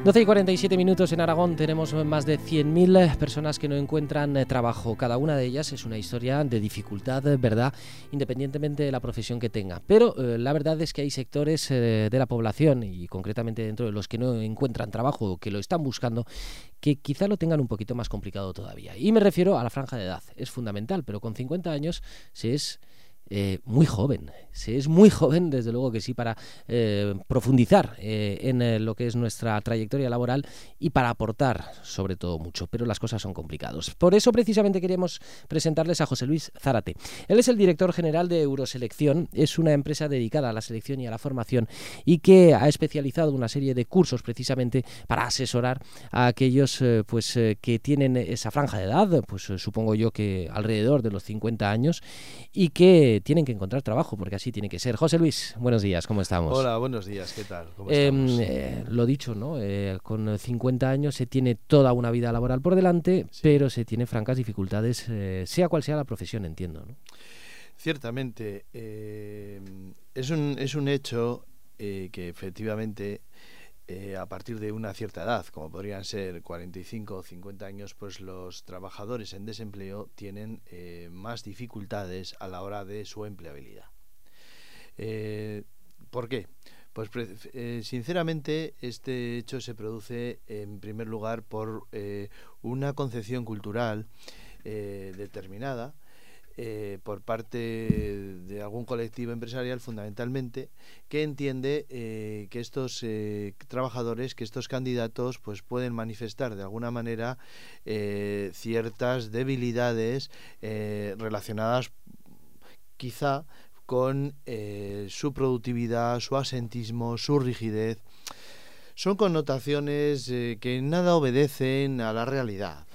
12:47 en Aragón. Tenemos más de 100.000 personas que no encuentran trabajo. Cada una de ellas es una historia de dificultad, ¿verdad? Independientemente de la profesión que tenga. Pero la verdad es que hay sectores de la población, y concretamente dentro de los que no encuentran trabajo o que lo están buscando, que quizá lo tengan un poquito más complicado todavía. Y me refiero a la franja de edad. Es fundamental, pero con 50 años se es muy joven. Se es muy joven, desde luego que sí, para profundizar en lo que es nuestra trayectoria laboral y para aportar, sobre todo, mucho. Pero las cosas son complicadas. Por eso, precisamente, queremos presentarles a José Luis Zárate. Él es el director general de Euroselección. Es una empresa dedicada a la selección y a la formación y que ha especializado una serie de cursos precisamente para asesorar a aquellos que tienen esa franja de edad, pues supongo yo que alrededor de los 50 años, y que tienen que encontrar trabajo, porque así tiene que ser. José Luis, buenos días, ¿cómo estamos? Hola, buenos días, ¿qué tal? ¿Cómo estamos? Lo dicho, ¿no? Con 50 años se tiene toda una vida laboral por delante, sí, pero se tiene francas dificultades, sea cual sea la profesión, entiendo, ¿no? Ciertamente, es un hecho que efectivamente a partir de una cierta edad, como podrían ser 45 o 50 años, pues los trabajadores en desempleo tienen más dificultades a la hora de su empleabilidad. ¿Por qué? Pues sinceramente este hecho se produce en primer lugar por una concepción cultural determinada por parte de algún colectivo empresarial, fundamentalmente, que entiende que estos trabajadores, que estos candidatos, pues pueden manifestar de alguna manera ciertas debilidades relacionadas quizá con su productividad, su asentismo, su rigidez. Son connotaciones que nada obedecen a la realidad.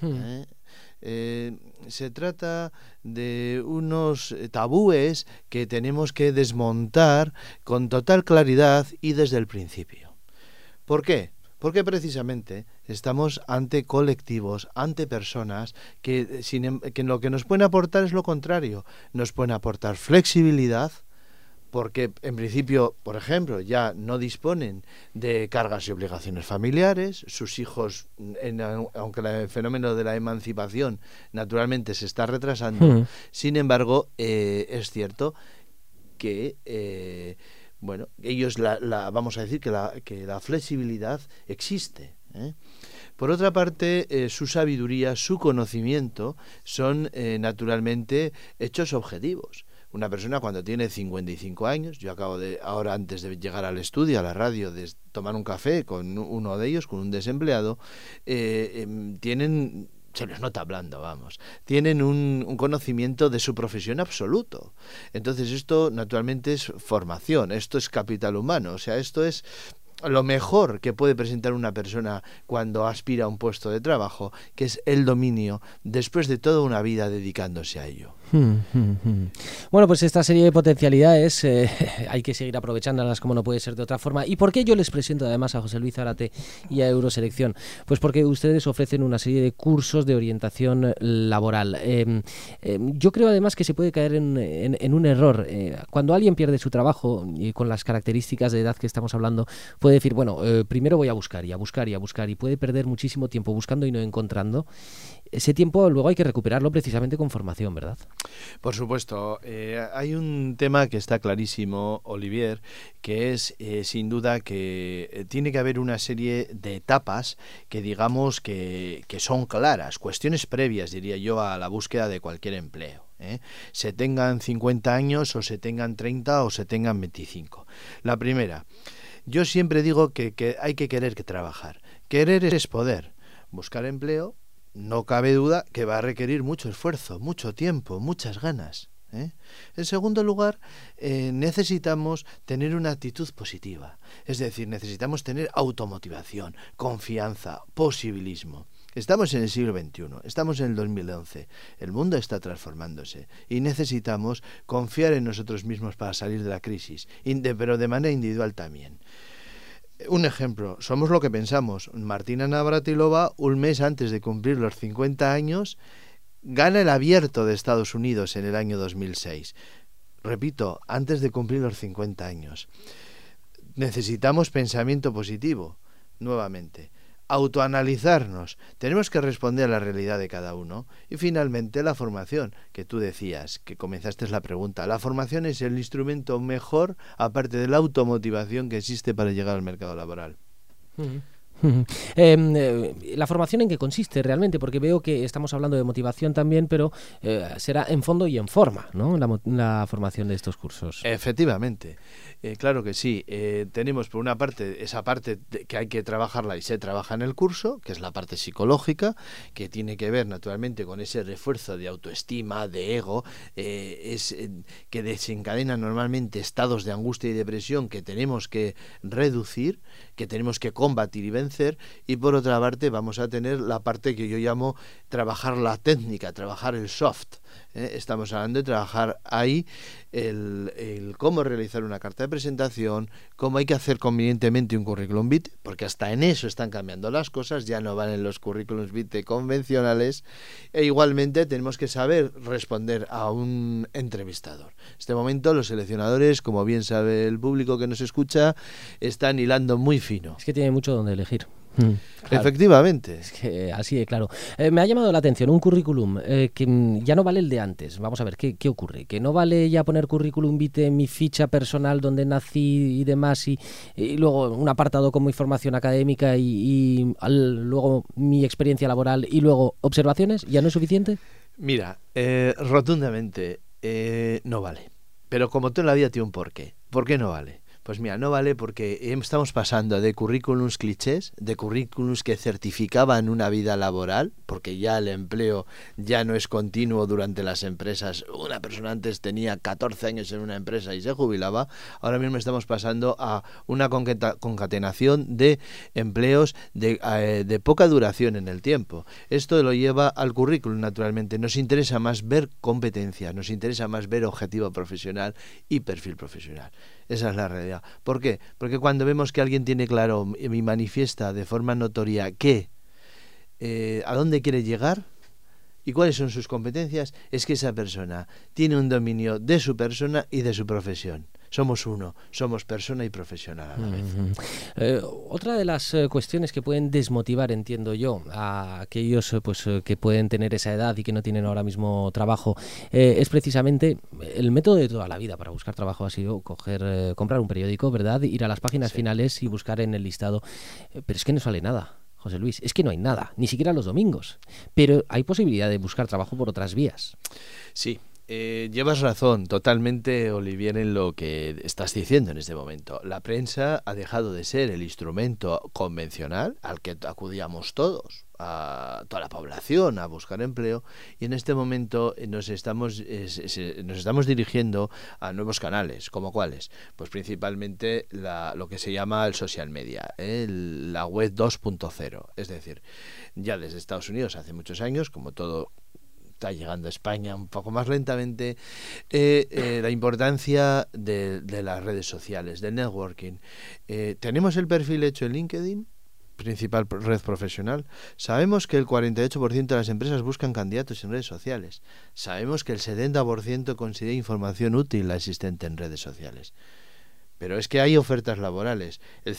Se trata de unos tabúes que tenemos que desmontar con total claridad y desde el principio. ¿Por qué? Porque precisamente estamos ante colectivos, ante personas que lo que nos pueden aportar es lo contrario. Nos pueden aportar flexibilidad, porque en principio, por ejemplo, ya no disponen de cargas y obligaciones familiares, sus hijos, aunque el fenómeno de la emancipación naturalmente se está retrasando, sin embargo, es cierto que ellos vamos a decir que la flexibilidad existe, Por otra parte, su sabiduría, su conocimiento son naturalmente hechos objetivos. Una persona cuando tiene 55 años, yo acabo ahora antes de llegar al estudio, a la radio, de tomar un café con uno de ellos, con un desempleado, se les nota hablando, tienen un conocimiento de su profesión absoluto. Entonces esto naturalmente es formación, esto es capital humano, o sea, esto es lo mejor que puede presentar una persona cuando aspira a un puesto de trabajo, que es el dominio después de toda una vida dedicándose a ello. Bueno, pues esta serie de potencialidades hay que seguir aprovechándolas como no puede ser de otra forma. ¿Y por qué yo les presento además a José Luis Zárate y a Euroselección? Pues porque ustedes ofrecen una serie de cursos de orientación laboral. Yo creo además que se puede caer en un error. Cuando alguien pierde su trabajo, y con las características de edad que estamos hablando, puede decir, primero voy a buscar y a buscar y a buscar, y puede perder muchísimo tiempo buscando y no encontrando. Ese tiempo luego hay que recuperarlo precisamente con formación, ¿verdad? Por supuesto. Hay un tema que está clarísimo, Olivier, que es sin duda que tiene que haber una serie de etapas que digamos que son claras, cuestiones previas, diría yo, a la búsqueda de cualquier empleo. Se tengan 50 años o se tengan 30 o se tengan 25. La primera, yo siempre digo que hay que querer que trabajar. Querer es poder. Buscar empleo, no cabe duda que va a requerir mucho esfuerzo, mucho tiempo, muchas ganas. En segundo lugar, necesitamos tener una actitud positiva. Es decir, necesitamos tener automotivación, confianza, posibilismo. Estamos en el siglo XXI, estamos en el 2011, el mundo está transformándose y necesitamos confiar en nosotros mismos para salir de la crisis, pero de manera individual también. Un ejemplo, somos lo que pensamos. Martina Navratilova, un mes antes de cumplir los 50 años, gana el Abierto de Estados Unidos en el año 2006. Repito, antes de cumplir los 50 años. Necesitamos pensamiento positivo, nuevamente. autoanalizarnos, tenemos que responder a la realidad de cada uno. Y finalmente la formación, que tú decías, que comenzaste la pregunta. La formación es el instrumento mejor, aparte de la automotivación que existe para llegar al mercado laboral. ¿La formación en qué consiste realmente? Porque veo que estamos hablando de motivación también, pero será en fondo y en forma, ¿no? La formación de estos cursos. Efectivamente, claro que sí. Tenemos por una parte esa parte que hay que trabajarla y se trabaja en el curso, que es la parte psicológica, que tiene que ver naturalmente con ese refuerzo de autoestima, de ego, que desencadena normalmente estados de angustia y depresión que tenemos que reducir, que tenemos que combatir y vencer. Y por otra parte vamos a tener la parte que yo llamo trabajar la técnica, trabajar el soft. Estamos hablando de trabajar ahí el cómo realizar una carta de presentación, cómo hay que hacer convenientemente un currículum vitae, porque hasta en eso están cambiando las cosas, ya no van en los currículums vitae convencionales, e igualmente tenemos que saber responder a un entrevistador. En este momento los seleccionadores, como bien sabe el público que nos escucha, están hilando muy fino. Es que tiene mucho donde elegir. Claro. Efectivamente. Es que así de claro. Me ha llamado la atención un currículum que ya no vale el de antes. Vamos a ver, ¿qué ocurre? Que no vale ya poner currículum vitae en mi ficha personal donde nací y demás y luego un apartado con mi formación académica luego mi experiencia laboral y luego observaciones. ¿Ya no es suficiente? Mira, rotundamente no vale. Pero como todo en la vida tiene un porqué. ¿Por qué no vale? Pues mira, no vale porque estamos pasando de currículums clichés, de currículums que certificaban una vida laboral, porque ya el empleo ya no es continuo durante las empresas. Una persona antes tenía 14 años en una empresa y se jubilaba. Ahora mismo estamos pasando a una concatenación de empleos de poca duración en el tiempo. Esto lo lleva al currículum, naturalmente. Nos interesa más ver competencias, nos interesa más ver objetivo profesional y perfil profesional. Esa es la realidad. ¿Por qué? Porque cuando vemos que alguien tiene claro y manifiesta de forma notoria que a dónde quiere llegar y cuáles son sus competencias, es que esa persona tiene un dominio de su persona y de su profesión. Somos uno, somos persona y profesional a la vez. Otra de las cuestiones que pueden desmotivar, entiendo yo, a aquellos que pueden tener esa edad y que no tienen ahora mismo trabajo, es precisamente el método de toda la vida para buscar trabajo ha sido comprar un periódico, ¿verdad? Ir a las páginas finales y buscar en el listado. Pero es que no sale nada, José Luis, es que no hay nada, ni siquiera los domingos. Pero hay posibilidad de buscar trabajo por otras vías. Sí. Llevas razón totalmente, Olivier, en lo que estás diciendo en este momento. La prensa ha dejado de ser el instrumento convencional al que acudíamos todos, a toda la población, a buscar empleo, y en este momento nos estamos dirigiendo a nuevos canales, ¿como cuáles? Pues principalmente lo que se llama el social media, la web 2.0, es decir, ya desde Estados Unidos hace muchos años, como todo está llegando a España un poco más lentamente, la importancia de las redes sociales, del networking. Tenemos el perfil hecho en LinkedIn, principal red profesional. Sabemos que el 48% de las empresas buscan candidatos en redes sociales. Sabemos que el 70% considera información útil la existente en redes sociales. Pero es que hay ofertas laborales. El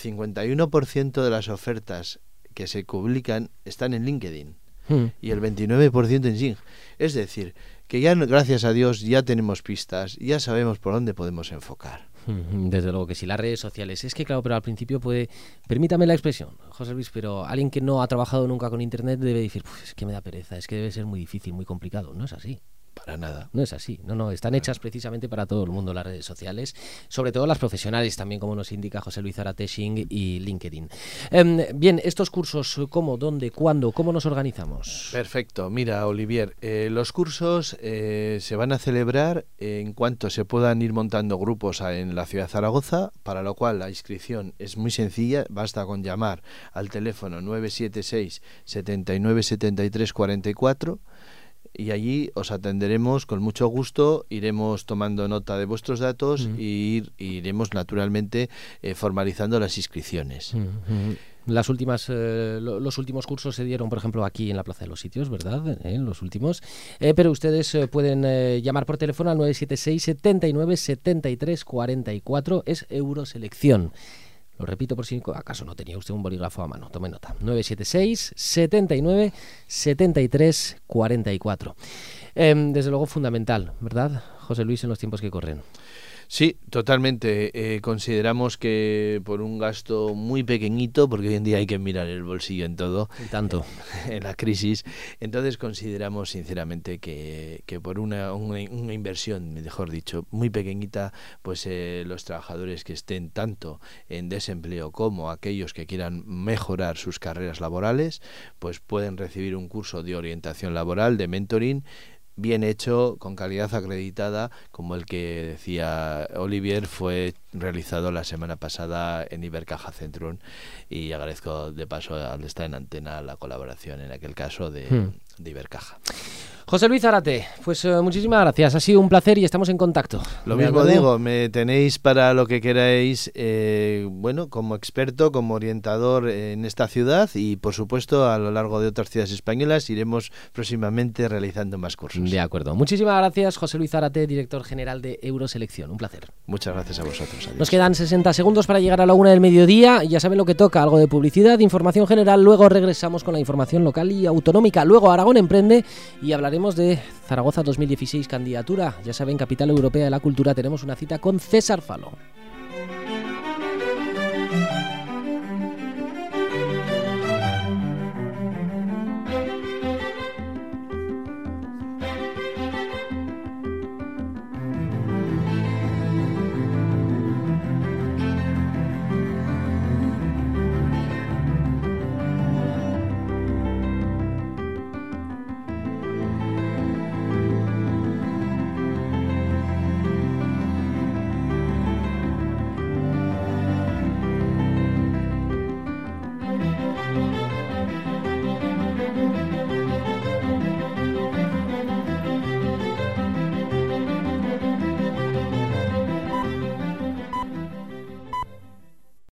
51% de las ofertas que se publican están en LinkedIn. Y el 29% en Zing. Es decir, que ya, gracias a Dios, ya tenemos pistas, ya sabemos por dónde podemos enfocar. Desde luego que sí, las redes sociales. Es que claro, pero al principio permítame la expresión, José Luis, pero alguien que no ha trabajado nunca con Internet debe decir, es que me da pereza, es que debe ser muy difícil, muy complicado. No es así. Para nada. No es así, no, están hechas precisamente para todo el mundo las redes sociales, sobre todo las profesionales también, como nos indica José Luis Arateshing y LinkedIn. Bien, estos cursos, ¿cómo, dónde, cuándo, cómo nos organizamos? Perfecto, mira, Olivier, los cursos se van a celebrar en cuanto se puedan ir montando grupos en la ciudad de Zaragoza, para lo cual la inscripción es muy sencilla, basta con llamar al teléfono 976 79 73 44 y allí os atenderemos con mucho gusto, iremos tomando nota de vuestros datos y iremos naturalmente formalizando las inscripciones. Los últimos cursos se dieron, por ejemplo, aquí en la Plaza de los Sitios, ¿verdad? Los últimos. Pero ustedes pueden llamar por teléfono al 976 79 73 44, es Euroselección. Lo repito por si acaso no tenía usted un bolígrafo a mano. Tome nota. 976 79 73 44. Desde luego fundamental, ¿verdad, José Luis, en los tiempos que corren? Sí, totalmente. Consideramos que por un gasto muy pequeñito, porque hoy en día hay que mirar el bolsillo en todo, Y tanto. En la crisis, entonces consideramos sinceramente que por una inversión, mejor dicho, muy pequeñita, pues los trabajadores que estén tanto en desempleo como aquellos que quieran mejorar sus carreras laborales, pues pueden recibir un curso de orientación laboral, de mentoring, bien hecho, con calidad acreditada, como el que decía Olivier, fue realizado la semana pasada en Ibercaja Centrum, y agradezco de paso al estar en antena la colaboración en aquel caso de Ibercaja. José Luis Zárate, pues muchísimas gracias, ha sido un placer y estamos en contacto. Lo mismo digo, me tenéis para lo que queráis, bueno, como experto, como orientador en esta ciudad, y por supuesto a lo largo de otras ciudades españolas iremos próximamente realizando más cursos. De acuerdo, muchísimas gracias, José Luis Zárate, director general de Euroselección, un placer. Muchas gracias a vosotros. Adiós. Nos quedan 60 segundos para llegar a la 1 del mediodía, ya saben lo que toca, algo de publicidad, información general, luego regresamos con la información local y autonómica, luego Aragón Emprende y hablaremos de Zaragoza 2016 candidatura. Ya saben, Capital Europea de la Cultura, tenemos una cita con César Falo.